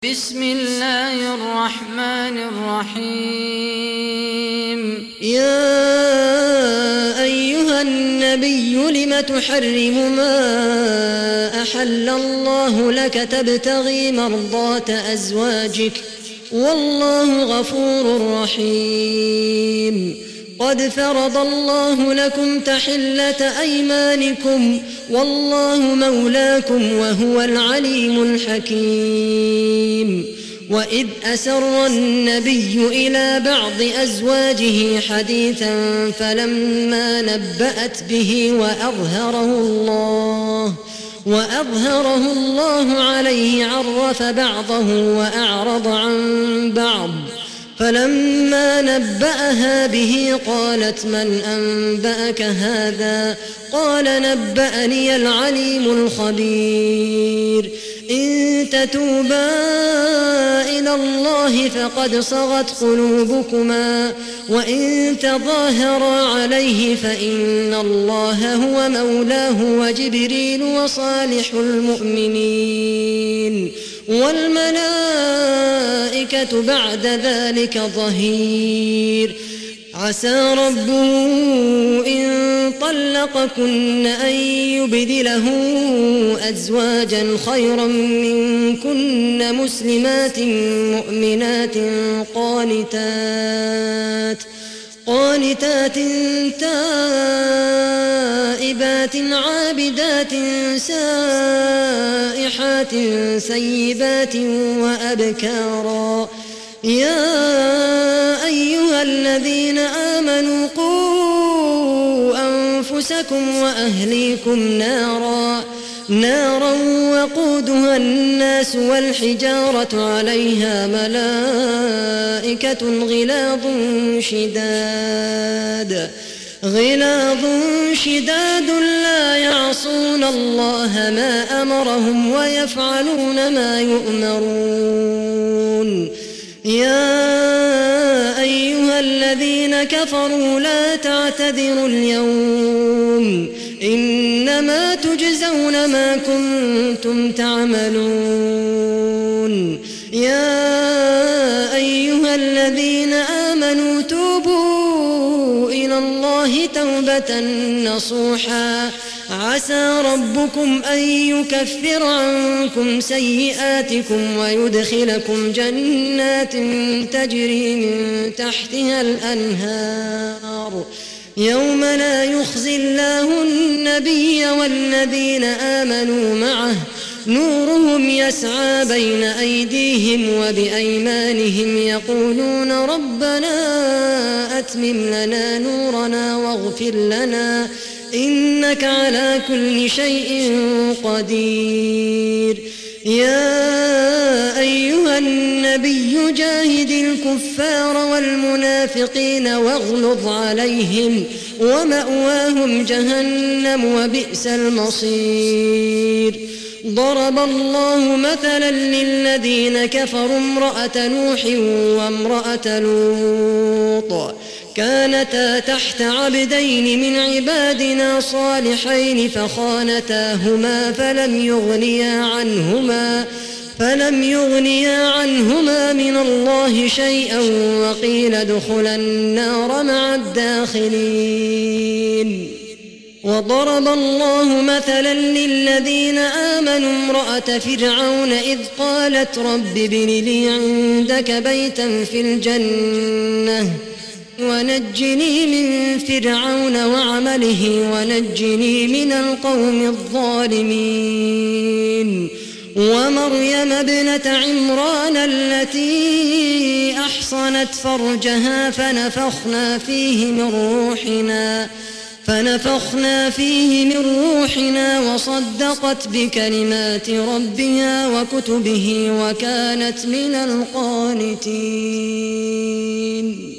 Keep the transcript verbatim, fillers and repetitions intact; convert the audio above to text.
بسم الله الرحمن الرحيم. يا أيها النبي لم تحرم ما أحل الله لك تبتغي مرضات أزواجك والله غفور رحيم. قد فرض الله لكم تحلة أيمانكم والله مولاكم وهو العليم الحكيم. وإذ أسر النبي إلى بعض أزواجه حديثا فلما نبأت به وأظهره الله وأظهره الله عليه عرف بعضه وأعرض عن بعض. فلما نبأها به قالت من أنبأك هذا؟ قال نبأني العليم الخبير. إن تتوبا إلى الله فقد صغت قلوبكما وإن تظاهرا عليه فإن الله هو مولاه وجبريل وصالح المؤمنين والملائكة بعد ذلك ظهير. عسى ربه إن طلقكن أن يبدله أزواجا خيرا منكن مسلمات مؤمنات قانتات قانتات تائبات عابدات سائحات سيبات وأبكارا. يا أيها الذين آمنوا قوا أنفسكم وأهليكم نارا نارا وقودها الناس والحجارة عليها ملائكة غلاظ شداد غلاظ شداد لا يعصون الله ما أمرهم ويفعلون ما يؤمرون. يا أيها الذين كفروا لا تعتذروا اليوم إنما تجزون ما كنتم تعملون. يا أيها الذين آمنوا توبوا إلى الله توبة نصوحا عسى ربكم أن يكفر عنكم سيئاتكم ويدخلكم جنات تجري من تحتها الأنهار يوم لا يخزي الله النبي والذين آمنوا معه نورهم يسعى بين أيديهم وبأيمانهم يقولون ربنا أتمم لنا نورنا واغفر لنا إنك على كل شيء قدير. يا أيها النبي جاهد الكفار والمنافقين واغلظ عليهم ومأواهم جهنم وبئس المصير. ضرب الله مثلا للذين كفروا امرأة نوح وامرأة لوط كانتا تحت عبدين من عبادنا صالحين فخانتاهما فلم يغنيا عنهما فلم يغنيا عنهما من الله شيئا وقيل ادخلا النار مع الداخلين. وضرب الله مثلا للذين آمنوا امرأة فرعون إذ قالت رب ابن لي عندك بيتا في الجنة ونجني من فرعون وعمله ونجني من القوم الظالمين. ومريم ابنة عمران التي أحصنت فرجها فنفخنا فيه من روحنا فنفخنا فيه من روحنا وصدقت بكلمات ربها وكتبه وكانت من القانتين.